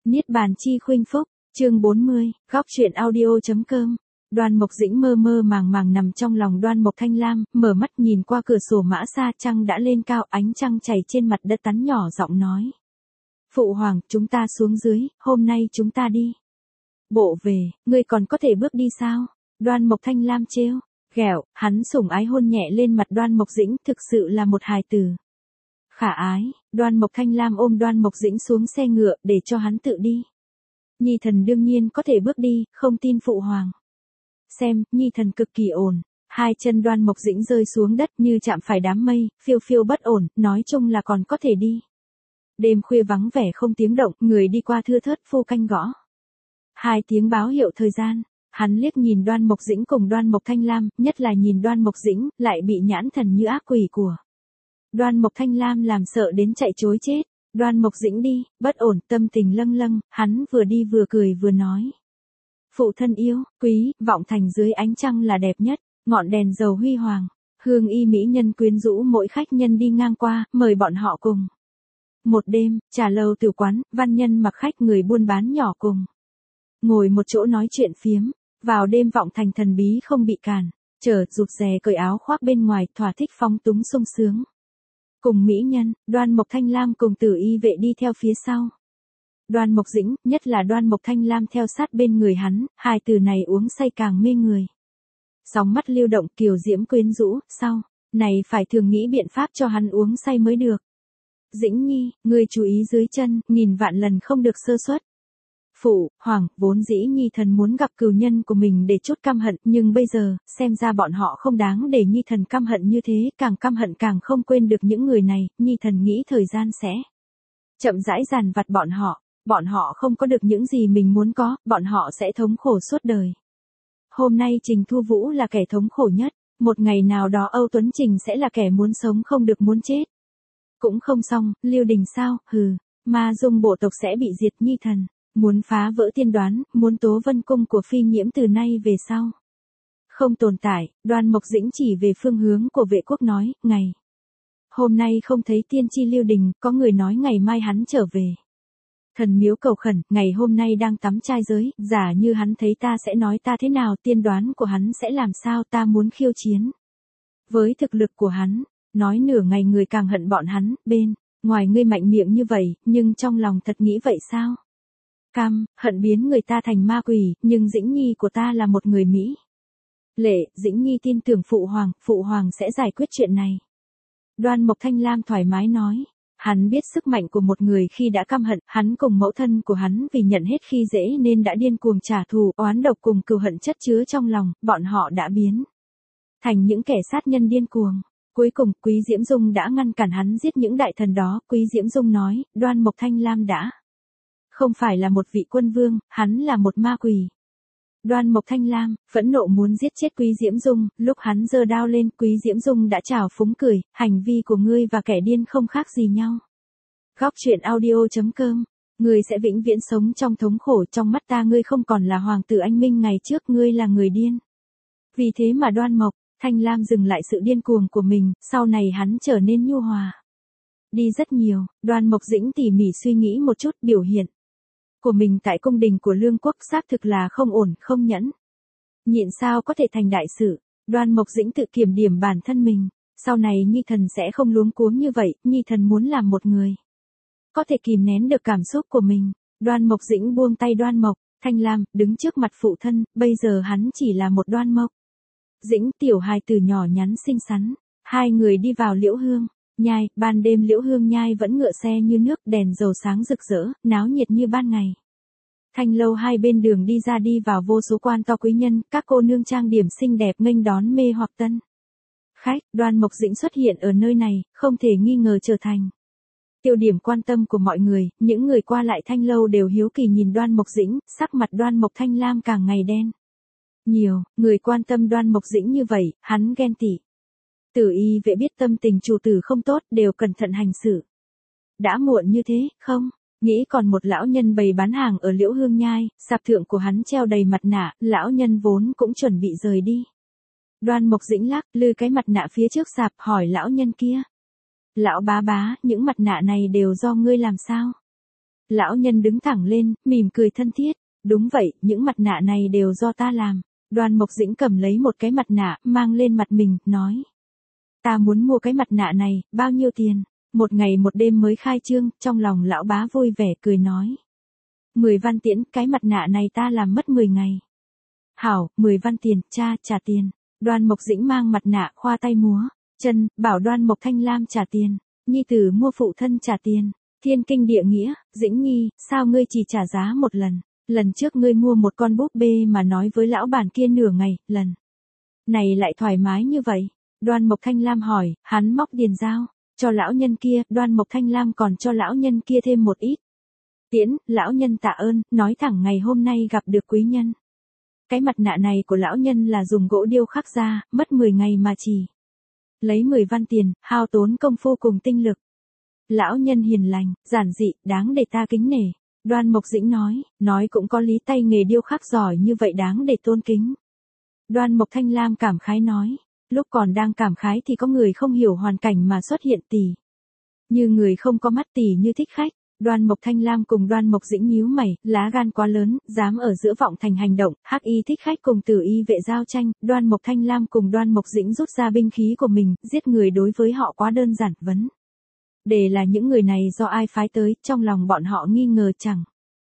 Niết bàn chi khuynh phúc, chương 40, góc truyện audio.com. Đoan Mộc Dĩnh mơ mơ màng màng nằm trong lòng Đoan Mộc Thanh Lam, mở mắt nhìn qua cửa sổ mã xa, trăng đã lên cao, ánh trăng chảy trên mặt đất, tắn nhỏ giọng nói. Phụ hoàng, chúng ta xuống dưới, hôm nay chúng ta đi. Bộ về, ngươi còn có thể bước đi sao? Đoan Mộc Thanh Lam trêu ghẹo, hắn sủng ái hôn nhẹ lên mặt Đoan Mộc Dĩnh, thực sự là một hài tử. Khả ái, Đoan Mộc Thanh Lam ôm Đoan Mộc Dĩnh xuống xe ngựa để cho hắn tự đi. Nhi thần đương nhiên có thể bước đi, không tin phụ hoàng. Xem, Nhi thần cực kỳ ổn. Hai chân Đoan Mộc Dĩnh rơi xuống đất như chạm phải đám mây, phiêu phiêu bất ổn, nói chung là còn có thể đi. Đêm khuya vắng vẻ không tiếng động, người đi qua thưa thớt, phu canh gõ. Hai tiếng báo hiệu thời gian. Hắn liếc nhìn Đoan Mộc Dĩnh cùng Đoan Mộc Thanh Lam, nhất là nhìn Đoan Mộc Dĩnh, lại bị nhãn thần như ác quỷ của Đoan Mộc Thanh Lam làm sợ đến chạy trối chết. Đoan Mộc Dĩnh đi, bất ổn, tâm tình lâng lâng, hắn vừa đi vừa cười vừa nói. Phụ thân yêu, quý, vọng thành dưới ánh trăng là đẹp nhất, ngọn đèn dầu huy hoàng, hương y mỹ nhân quyến rũ mỗi khách nhân đi ngang qua, mời bọn họ cùng. Một đêm, trà lâu tử quán, văn nhân mặc khách, người buôn bán nhỏ cùng. Ngồi một chỗ nói chuyện phiếm, vào đêm vọng thành thần bí không bị cản, rụt rè cởi áo khoác bên ngoài, thỏa thích phóng túng sung sướng. Cùng mỹ nhân, Đoan Mộc Thanh Lam cùng Tử Y vệ đi theo phía sau. Đoan Mộc Dĩnh, nhất là Đoan Mộc Thanh Lam theo sát bên người hắn, hai từ này uống say càng mê người. Sóng mắt lưu động, kiều diễm quyến rũ, sau này phải thường nghĩ biện pháp cho hắn uống say mới được. Dĩnh nhi, ngươi chú ý dưới chân, nghìn vạn lần không được sơ suất. Phụ, hoàng, vốn dĩ Nhi thần muốn gặp cừu nhân của mình để chút căm hận, nhưng bây giờ, xem ra bọn họ không đáng để Nhi thần căm hận như thế, càng căm hận càng không quên được những người này, Nhi thần nghĩ thời gian sẽ chậm rãi dàn vặt bọn họ không có được những gì mình muốn có, bọn họ sẽ thống khổ suốt đời. Hôm nay Trình Thu Vũ là kẻ thống khổ nhất, một ngày nào đó Âu Tuấn Trình sẽ là kẻ muốn sống không được muốn chết. Cũng không xong, Lưu Đình sao, Ma Dung bộ tộc sẽ bị diệt, Nhi thần muốn phá vỡ tiên đoán, muốn Tố Vân cung của Phi Nhiễm từ nay về sau không tồn tại. Đoan Mộc Dĩnh chỉ về phương hướng của Vệ Quốc nói, ngày hôm nay không thấy tiên tri Lưu Đình, có người nói ngày mai hắn trở về. Thần miếu cầu khẩn, ngày hôm nay đang tắm trai giới, giả như hắn thấy ta sẽ nói ta thế nào, tiên đoán của hắn sẽ làm sao, ta muốn khiêu chiến với thực lực của hắn. Nói nửa ngày người càng hận bọn hắn, bên ngoài ngươi mạnh miệng như vậy, nhưng trong lòng thật nghĩ vậy sao? Cam, hận biến người ta thành ma quỷ, nhưng Dĩnh Nhi của ta là một người Mỹ. Lệ, Dĩnh Nhi tin tưởng phụ hoàng sẽ giải quyết chuyện này. Đoan Mộc Thanh Lam thoải mái nói, hắn biết sức mạnh của một người khi đã căm hận, hắn cùng mẫu thân của hắn vì nhận hết khi dễ nên đã điên cuồng trả thù, oán độc cùng cừu hận chất chứa trong lòng, bọn họ đã biến thành những kẻ sát nhân điên cuồng. Cuối cùng, Quý Diễm Dung đã ngăn cản hắn giết những đại thần đó, Quý Diễm Dung nói, Đoan Mộc Thanh Lam đã không phải là một vị quân vương, hắn là một ma quỷ. Đoan Mộc Thanh Lam, phẫn nộ muốn giết chết Quý Diễm Dung, lúc hắn giơ đao lên, Quý Diễm Dung đã trào phúng cười, hành vi của ngươi và kẻ điên không khác gì nhau. Góc truyện audio.com, ngươi sẽ vĩnh viễn sống trong thống khổ, trong mắt ta ngươi không còn là hoàng tử anh minh ngày trước, ngươi là người điên. Vì thế mà Đoan Mộc Thanh Lam dừng lại sự điên cuồng của mình, sau này hắn trở nên nhu hòa đi rất nhiều. Đoan Mộc Dĩnh tỉ mỉ suy nghĩ một chút, biểu hiện của mình tại cung đình của Lương quốc xác thực là không ổn, không nhẫn nhịn sao có thể thành đại sự. Đoan Mộc Dĩnh tự kiểm điểm bản thân mình, sau này Nhi thần sẽ không luống cuống như vậy, Nhi thần muốn làm một người có thể kìm nén được cảm xúc của mình. Đoan Mộc Dĩnh buông tay Đoan Mộc Thanh Lam, đứng trước mặt phụ thân, bây giờ hắn chỉ là một Đoan Mộc Dĩnh, tiểu hài tử nhỏ nhắn xinh xắn. Hai người đi vào Liễu Hương Nhai, ban đêm Liễu Hương Nhai vẫn ngựa xe như nước, đèn dầu sáng rực rỡ, náo nhiệt như ban ngày. Thanh lâu hai bên đường đi ra đi vào vô số quan to quý nhân, các cô nương trang điểm xinh đẹp nghênh đón mê hoặc tân khách. Đoan Mộc Dĩnh xuất hiện ở nơi này, không thể nghi ngờ trở thành tiêu điểm quan tâm của mọi người, những người qua lại thanh lâu đều hiếu kỳ nhìn Đoan Mộc Dĩnh, sắc mặt Đoan Mộc Thanh Lam càng ngày đen nhiều, người quan tâm Đoan Mộc Dĩnh như vậy, hắn ghen tị. Tử Y vệ biết tâm tình chủ tử không tốt, đều cẩn thận hành xử. Đã muộn như thế, không? Nghĩ còn một lão nhân bày bán hàng ở Liễu Hương Nhai, sạp thượng của hắn treo đầy mặt nạ, lão nhân vốn cũng chuẩn bị rời đi. Đoan Mộc Dĩnh lư cái mặt nạ phía trước sạp, hỏi lão nhân kia. Lão bá bá, những mặt nạ này đều do ngươi làm sao? Lão nhân đứng thẳng lên, mỉm cười thân thiết. Đúng vậy, những mặt nạ này đều do ta làm. Đoan Mộc Dĩnh cầm lấy một cái mặt nạ, mang lên mặt mình, nói. Ta muốn mua cái mặt nạ này, bao nhiêu tiền? Một ngày một đêm mới khai trương, trong lòng lão bá vui vẻ cười nói. 10 văn tiễn, cái mặt nạ này ta làm mất 10 ngày. Hảo, 10 văn tiền, cha, trả tiền. Đoan Mộc Dĩnh mang mặt nạ, khoa tay múa chân, bảo Đoan Mộc Thanh Lam trả tiền. Nhi tử mua phụ thân trả tiền. Thiên kinh địa nghĩa, Dĩnh Nhi, sao ngươi chỉ trả giá một lần? Lần trước ngươi mua một con búp bê mà nói với lão bản kia nửa ngày, lần này lại thoải mái như vậy. Đoan Mộc Thanh Lam hỏi, hắn móc tiền giao cho lão nhân kia, Đoan Mộc Thanh Lam còn cho lão nhân kia thêm một ít. Tiễn, lão nhân tạ ơn, nói thẳng ngày hôm nay gặp được quý nhân. Cái mặt nạ này của lão nhân là dùng gỗ điêu khắc ra, mất 10 ngày mà chỉ lấy 10 văn tiền, hao tốn công phu cùng tinh lực. Lão nhân hiền lành, giản dị, đáng để ta kính nể. Đoan Mộc Dĩnh nói cũng có lý, tay nghề điêu khắc giỏi như vậy đáng để tôn kính. Đoan Mộc Thanh Lam cảm khái nói. Lúc còn đang cảm khái thì có người không hiểu hoàn cảnh mà xuất hiện tỷ. Như người không có mắt tỷ như Thích Khách. Đoan Mộc Thanh Lam cùng Đoan Mộc Dĩnh nhíu mày, lá gan quá lớn, dám ở giữa Vọng Thành hành động. Hắc Y Thích Khách cùng Tử Y vệ giao tranh, Đoan Mộc Thanh Lam cùng Đoan Mộc Dĩnh rút ra binh khí của mình, giết người đối với họ quá đơn giản. Vấn đề là những người này do ai phái tới, trong lòng bọn họ nghi ngờ chẳng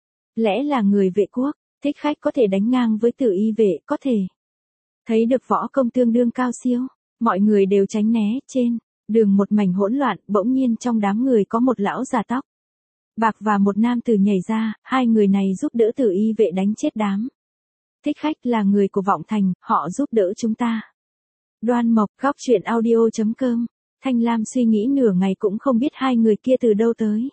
lẽ là người vệ quốc. Thích Khách có thể đánh ngang với Tử Y vệ, có thể thấy được võ công tương đương cao siêu. Mọi người đều tránh né. Trên đường một mảnh hỗn loạn, bỗng nhiên trong đám người có một lão già tóc bạc và một nam tử nhảy ra, hai người này giúp đỡ Tử Y vệ đánh chết đám Thích Khách, là người của Vọng Thành, họ giúp đỡ chúng ta. Đoan Mộc, góc truyện audio.com. Thanh Lam suy nghĩ nửa ngày cũng không biết hai người kia từ đâu tới.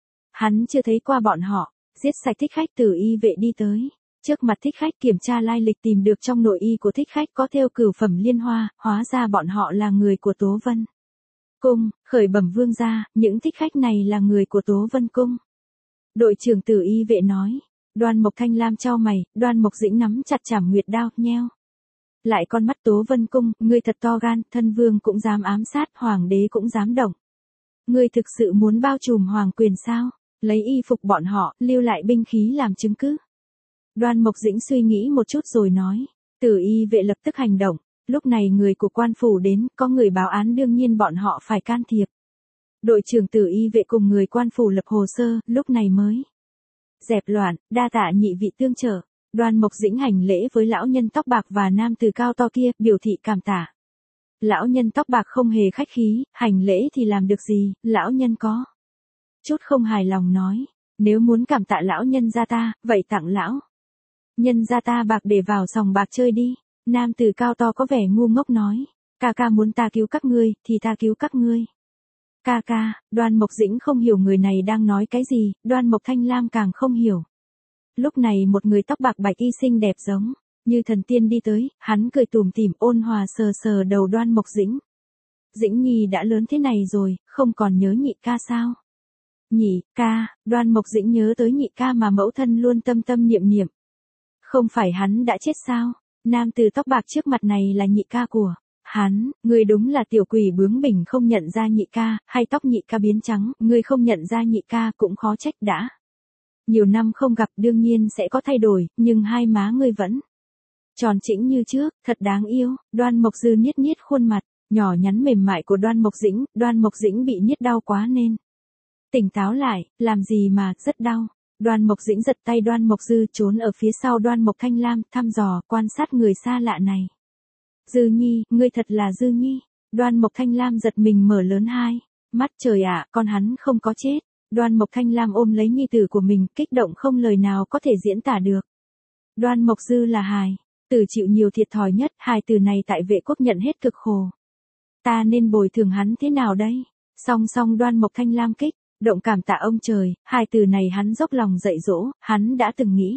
Hắn chưa thấy qua bọn họ. Giết sạch Thích Khách, Tử Y vệ đi tới trước mặt Thích Khách, kiểm tra lai lịch, tìm được trong nội y của Thích Khách có thêu cửu phẩm liên hoa, hóa ra bọn họ là người của Tố Vân Cung. Khởi bẩm vương gia, những Thích Khách này là người của Tố Vân Cung. Đội trưởng Tử Y vệ nói. Đoan Mộc Thanh Lam chau mày, Đoan Mộc Dĩnh nắm chặt trảm nguyệt đao, nheo lại con mắt. Tố Vân Cung, ngươi thật to gan, thân vương cũng dám ám sát, hoàng đế cũng dám động. Ngươi thực sự muốn bao trùm hoàng quyền sao? Lấy y phục bọn họ, lưu lại binh khí làm chứng cứ. Đoan Mộc Dĩnh suy nghĩ một chút rồi nói. Tử Y vệ lập tức hành động. Lúc này người của quan phủ đến, có người báo án, đương nhiên bọn họ phải can thiệp. Đội trưởng Tử Y vệ cùng người quan phủ lập hồ sơ, lúc này mới dẹp loạn, đa tạ nhị vị tương trợ. Đoan Mộc Dĩnh hành lễ với lão nhân tóc bạc và nam tử cao to kia, biểu thị cảm tạ. Lão nhân tóc bạc không hề khách khí, hành lễ thì làm được gì, lão nhân có chút không hài lòng nói. Nếu muốn cảm tạ lão nhân gia ta, vậy tặng lão nhân gia ta bạc để vào sòng bạc chơi đi. Nam tử cao to có vẻ ngu ngốc nói. Ca ca muốn ta cứu các ngươi, thì ta cứu các ngươi. Ca ca. Đoan Mộc Dĩnh không hiểu người này đang nói cái gì, Đoan Mộc Thanh Lam càng không hiểu. Lúc này một người tóc bạc bạch y xinh đẹp giống như thần tiên đi tới, hắn cười tủm tỉm, ôn hòa sờ sờ đầu Đoan Mộc Dĩnh. Dĩnh Nhi đã lớn thế này rồi, không còn nhớ nhị ca sao? Nhị ca. Đoan Mộc Dĩnh nhớ tới nhị ca mà mẫu thân luôn tâm tâm niệm niệm. Không phải hắn đã chết sao? Nam tử tóc bạc trước mặt này là nhị ca của hắn. Người đúng là tiểu quỷ bướng bỉnh, không nhận ra nhị ca, hay tóc nhị ca biến trắng, người không nhận ra nhị ca cũng khó trách đã. Nhiều năm không gặp, đương nhiên sẽ có thay đổi, nhưng hai má ngươi vẫn tròn trĩnh như trước, thật đáng yêu. Đoan Mộc Dư niết niết khuôn mặt nhỏ nhắn mềm mại của Đoan Mộc Dĩnh. Đoan Mộc Dĩnh bị niết đau quá nên tỉnh táo lại, làm gì mà, rất đau. Đoan Mộc Dĩnh giật tay Đoan Mộc Dư, trốn ở phía sau Đoan Mộc Thanh Lam, thăm dò, quan sát người xa lạ này. Dư Nhi, ngươi thật là Dư Nhi. Đoan Mộc Thanh Lam giật mình mở lớn hai mắt, trời ạ, con hắn không có chết. Đoan Mộc Thanh Lam ôm lấy nhi tử của mình, kích động không lời nào có thể diễn tả được. Đoan Mộc Dư là hài tử chịu nhiều thiệt thòi nhất, hài tử này tại vệ quốc nhận hết cực khổ. Ta nên bồi thường hắn thế nào đây? Song song Đoan Mộc Thanh Lam kích động cảm tạ ông trời, hài tử này hắn dốc lòng dạy dỗ, hắn đã từng nghĩ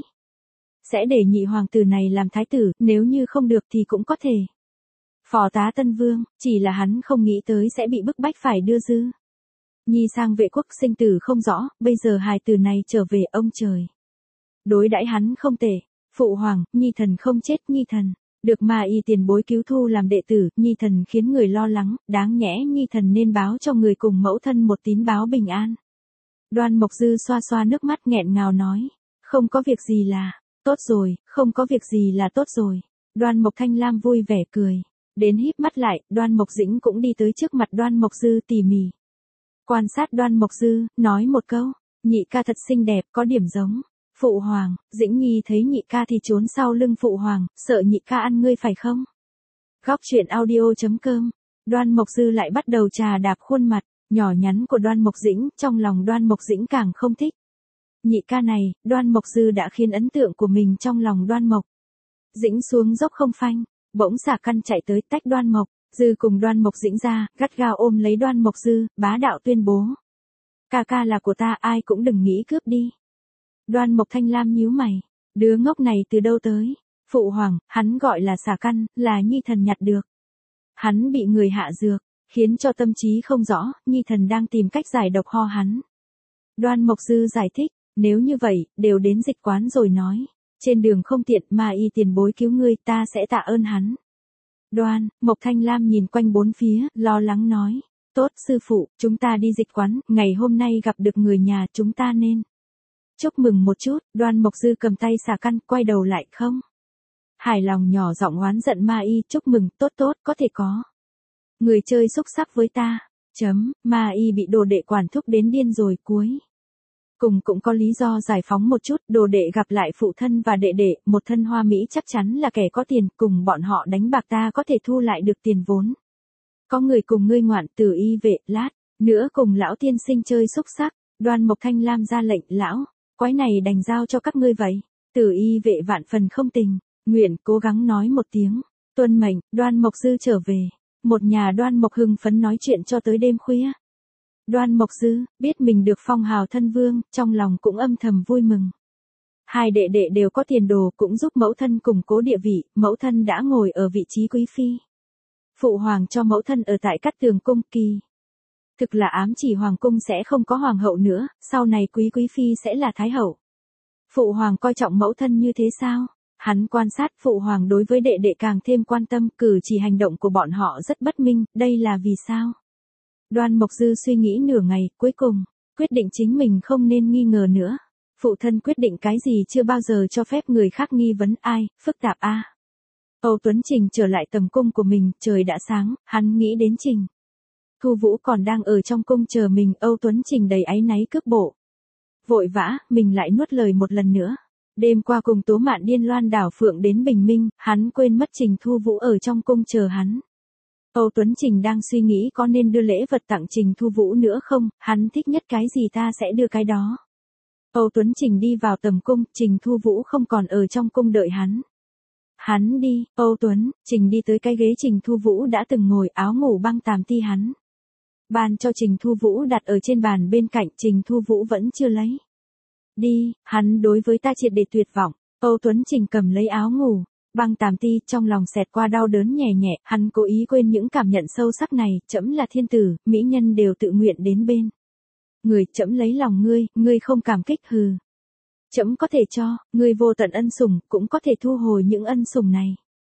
sẽ để nhị hoàng tử này làm thái tử, nếu như không được thì cũng có thể phò tá tân vương, chỉ là hắn không nghĩ tới sẽ bị bức bách phải đưa Dư Nhi sang vệ quốc, sinh tử không rõ, bây giờ hài tử này trở về, ông trời đối đãi hắn không tệ. Phụ hoàng, Nhi thần không chết, Nhi thần được Ma Y tiền bối cứu thu làm đệ tử, Nhi thần khiến người lo lắng, đáng nhẽ Nhi thần nên báo cho người cùng mẫu thân một tín báo bình an. Đoan Mộc Dư xoa xoa nước mắt nghẹn ngào nói. Không có việc gì là, tốt rồi, không có việc gì là tốt rồi. Đoan Mộc Thanh Lam vui vẻ cười. Đến híp mắt lại, Đoan Mộc Dĩnh cũng đi tới trước mặt Đoan Mộc Dư tỉ mỉ. Quan sát Đoan Mộc Dư, nói một câu. Nhị ca thật xinh đẹp, có điểm giống. Phụ hoàng, Dĩnh Nhi thấy nhị ca thì trốn sau lưng phụ hoàng, sợ nhị ca ăn ngươi phải không? Góc truyện audio.com. Đoan Mộc Dư lại bắt đầu trà đạp khuôn mặt nhỏ nhắn của Đoan Mộc Dĩnh, trong lòng Đoan Mộc Dĩnh càng không thích. Nhị ca này, Đoan Mộc Dư đã khiến ấn tượng của mình trong lòng Đoan Mộc Dĩnh xuống dốc không phanh, bỗng xả căn chạy tới tách Đoan Mộc Dư cùng Đoan Mộc Dĩnh ra, gắt gao ôm lấy Đoan Mộc Dư, bá đạo tuyên bố. Ca ca là của ta, ai cũng đừng nghĩ cướp đi. Đoan Mộc Thanh Lam nhíu mày, đứa ngốc này từ đâu tới? Phụ hoàng, hắn gọi là xả căn, là Nhi thần nhặt được. Hắn bị người hạ dược, khiến cho tâm trí không rõ, Nhi thần đang tìm cách giải độc ho hắn. Đoan Mộc Dư giải thích, nếu như vậy, đều đến dịch quán rồi nói. Trên đường không tiện mà y tiền bối cứu ngươi, ta sẽ tạ ơn hắn. Đoan Mộc Thanh Lam nhìn quanh bốn phía, lo lắng nói. Tốt sư phụ, chúng ta đi dịch quán, ngày hôm nay gặp được người nhà chúng ta nên chúc mừng một chút. Đoan Mộc Dư cầm tay xả căn, quay đầu lại không. Hài lòng nhỏ giọng oán giận ma y, chúc mừng, tốt tốt, có thể có. Người chơi xúc sắc với ta. Ma y bị đồ đệ quản thúc đến điên rồi cuối. Cùng cũng có lý do giải phóng một chút, đồ đệ gặp lại phụ thân và đệ đệ, một thân hoa mỹ chắc chắn là kẻ có tiền, cùng bọn họ đánh bạc ta có thể thu lại được tiền vốn. Có người cùng ngươi ngoạn Tử Y vệ, lát nữa cùng lão tiên sinh chơi xúc sắc. Đoan Mộc Thanh Lam ra lệnh, lão, quái này đành giao cho các ngươi vậy. Tử Y vệ vạn phần không tình nguyện cố gắng nói một tiếng, tuân mệnh. Đoan Mộc Dư trở về, một nhà Đoan Mộc hưng phấn nói chuyện cho tới đêm khuya. Đoan Mộc Dư biết mình được phong hào thân vương, trong lòng cũng âm thầm vui mừng. Hai đệ đệ đều có tiền đồ, cũng giúp mẫu thân củng cố địa vị, mẫu thân đã ngồi ở vị trí quý phi. Phụ hoàng cho mẫu thân ở tại Cát Tường cung, kỳ thực là ám chỉ hoàng cung sẽ không có hoàng hậu nữa, sau này quý phi sẽ là thái hậu. Phụ hoàng coi trọng mẫu thân như thế sao? Hắn quan sát phụ hoàng đối với đệ đệ càng thêm quan tâm, cử chỉ hành động của bọn họ rất bất minh, đây là vì sao? Đoan Mộc Dư suy nghĩ nửa ngày, cuối cùng quyết định chính mình không nên nghi ngờ nữa. Phụ thân quyết định cái gì chưa bao giờ cho phép người khác nghi vấn, ai, phức tạp a. Âu Tuấn Trình trở lại tầm cung của mình, trời đã sáng, hắn nghĩ đến Trình Thu Vũ còn đang ở trong cung chờ mình, Âu Tuấn Trình đầy áy náy cước bộ. Vội vã, mình lại nuốt lời một lần nữa. Đêm qua cùng Tố Mạn điên loan đảo phượng đến bình minh, hắn quên mất Trình Thu Vũ ở trong cung chờ hắn. Âu Tuấn Trình đang suy nghĩ có nên đưa lễ vật tặng Trình Thu Vũ nữa không, hắn thích nhất cái gì ta sẽ đưa cái đó. Âu Tuấn Trình đi vào tầm cung, Trình Thu Vũ không còn ở trong cung đợi hắn. Hắn đi, Âu Tuấn Trình đi tới cái ghế Trình Thu Vũ đã từng ngồi, áo ngủ băng tàm ti hắn ban cho Trình Thu Vũ đặt ở trên bàn bên cạnh, Trình Thu Vũ vẫn chưa lấy. Đi, hắn đối với ta triệt để tuyệt vọng. Âu Tuấn Trình cầm lấy áo ngủ băng tàm ti, trong lòng xẹt qua đau đớn nhẹ nhẹ, hắn cố ý quên những cảm nhận sâu sắc này, trẫm là thiên tử, mỹ nhân đều tự nguyện đến bên người, trẫm lấy lòng ngươi, ngươi không cảm kích hừ. Trẫm có thể cho ngươi vô tận ân sủng, cũng có thể thu hồi những ân sủng này.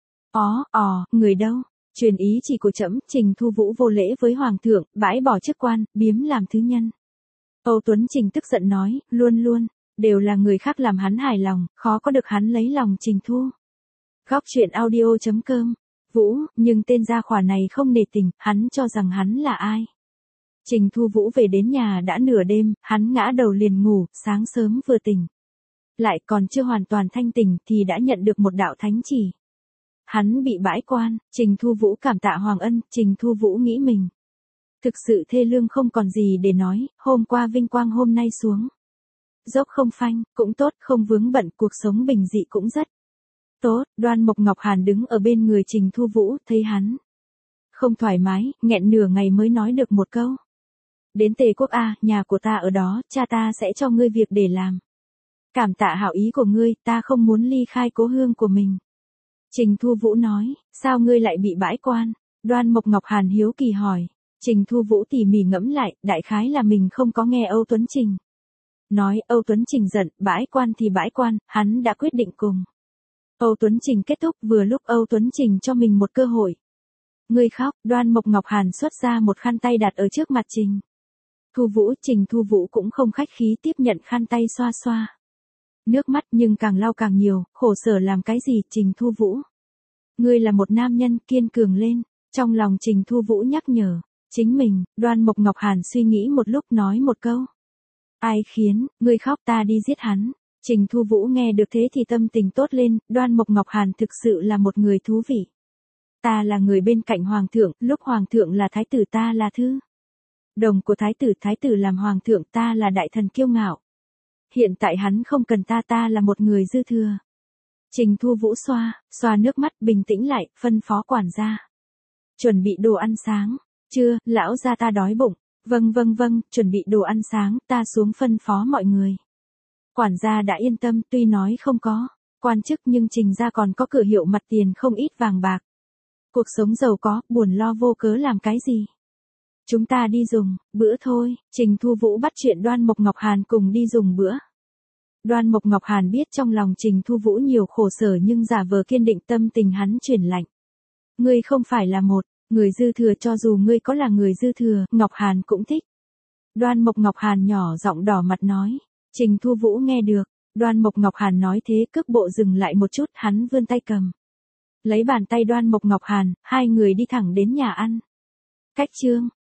Người đâu? Truyền ý chỉ của trẫm. Trình Thu Vũ vô lễ với hoàng thượng, bãi bỏ chức quan, biếm làm thứ nhân. Âu Tuấn Trình tức giận nói, luôn luôn đều là người khác làm hắn hài lòng, khó có được hắn lấy lòng Trình Thu. Góc truyện audio.com. Vũ, nhưng tên gia khỏa này không nể tình, hắn cho rằng hắn là ai? Trình Thu Vũ về đến nhà đã nửa đêm, hắn ngã đầu liền ngủ, sáng sớm vừa tỉnh lại còn chưa hoàn toàn thanh tỉnh thì đã nhận được một đạo thánh chỉ. Hắn bị bãi quan. Trình Thu Vũ cảm tạ Hoàng Ân. Trình Thu Vũ nghĩ mình thực sự thê lương không còn gì để nói, hôm qua vinh quang hôm nay xuống dốc không phanh, cũng tốt, không vướng bận, cuộc sống bình dị cũng rất tốt. Đoan Mộc Ngọc Hàn đứng ở bên người Trình Thu Vũ, thấy hắn không thoải mái, nghẹn nửa ngày mới nói được một câu. Đến Tề Quốc a, nhà của ta ở đó, cha ta sẽ cho ngươi việc để làm. Cảm tạ hảo ý của ngươi, ta không muốn ly khai cố hương của mình. Trình Thu Vũ nói, sao ngươi lại bị bãi quan? Đoan Mộc Ngọc Hàn hiếu kỳ hỏi. Trình Thu Vũ tỉ mỉ ngẫm lại, đại khái là mình không có nghe Âu Tuấn Trình nói. Âu Tuấn Trình giận, bãi quan thì bãi quan, hắn đã quyết định cùng Âu Tuấn Trình kết thúc, vừa lúc Âu Tuấn Trình cho mình một cơ hội. Ngươi khóc. Đoan Mộc Ngọc Hàn xuất ra một khăn tay đặt ở trước mặt Trình Thu Vũ, Trình Thu Vũ cũng không khách khí tiếp nhận khăn tay xoa xoa. Nước mắt nhưng càng lau càng nhiều, khổ sở làm cái gì, Trình Thu Vũ. Ngươi là một nam nhân, kiên cường lên. Trong lòng Trình Thu Vũ nhắc nhở. Chính mình, Đoan Mộc Ngọc Hàn suy nghĩ một lúc nói một câu. Ai khiến, ngươi khóc, ta đi giết hắn. Trình Thu Vũ nghe được thế thì tâm tình tốt lên, Đoan Mộc Ngọc Hàn thực sự là một người thú vị. Ta là người bên cạnh hoàng thượng, lúc hoàng thượng là thái tử ta là thư đồng của thái tử làm hoàng thượng, ta là đại thần kiêu ngạo. Hiện tại hắn không cần ta, ta là một người dư thừa. Trình Thu Vũ xoa nước mắt, bình tĩnh lại, phân phó quản gia. Chuẩn bị đồ ăn sáng. Chưa, lão gia ta đói bụng. Vâng, chuẩn bị đồ ăn sáng, ta xuống phân phó mọi người. Quản gia đã yên tâm, tuy nói không có quan chức nhưng Trình gia còn có cửa hiệu mặt tiền không ít vàng bạc. Cuộc sống giàu có, buồn lo vô cớ làm cái gì. Chúng ta đi dùng bữa thôi. Trình Thu Vũ bắt chuyện Đoan Mộc Ngọc Hàn cùng đi dùng bữa. Đoan Mộc Ngọc Hàn biết trong lòng Trình Thu Vũ nhiều khổ sở nhưng giả vờ kiên định, tâm tình hắn chuyển lạnh. Ngươi không phải là một người dư thừa, cho dù ngươi có là người dư thừa, Ngọc Hàn cũng thích. Đoan Mộc Ngọc Hàn nhỏ giọng đỏ mặt nói. Trình Thu Vũ nghe được, Đoan Mộc Ngọc Hàn nói thế cước bộ dừng lại một chút, hắn vươn tay cầm. Lấy bàn tay Đoan Mộc Ngọc Hàn, hai người đi thẳng đến nhà ăn. Cách chương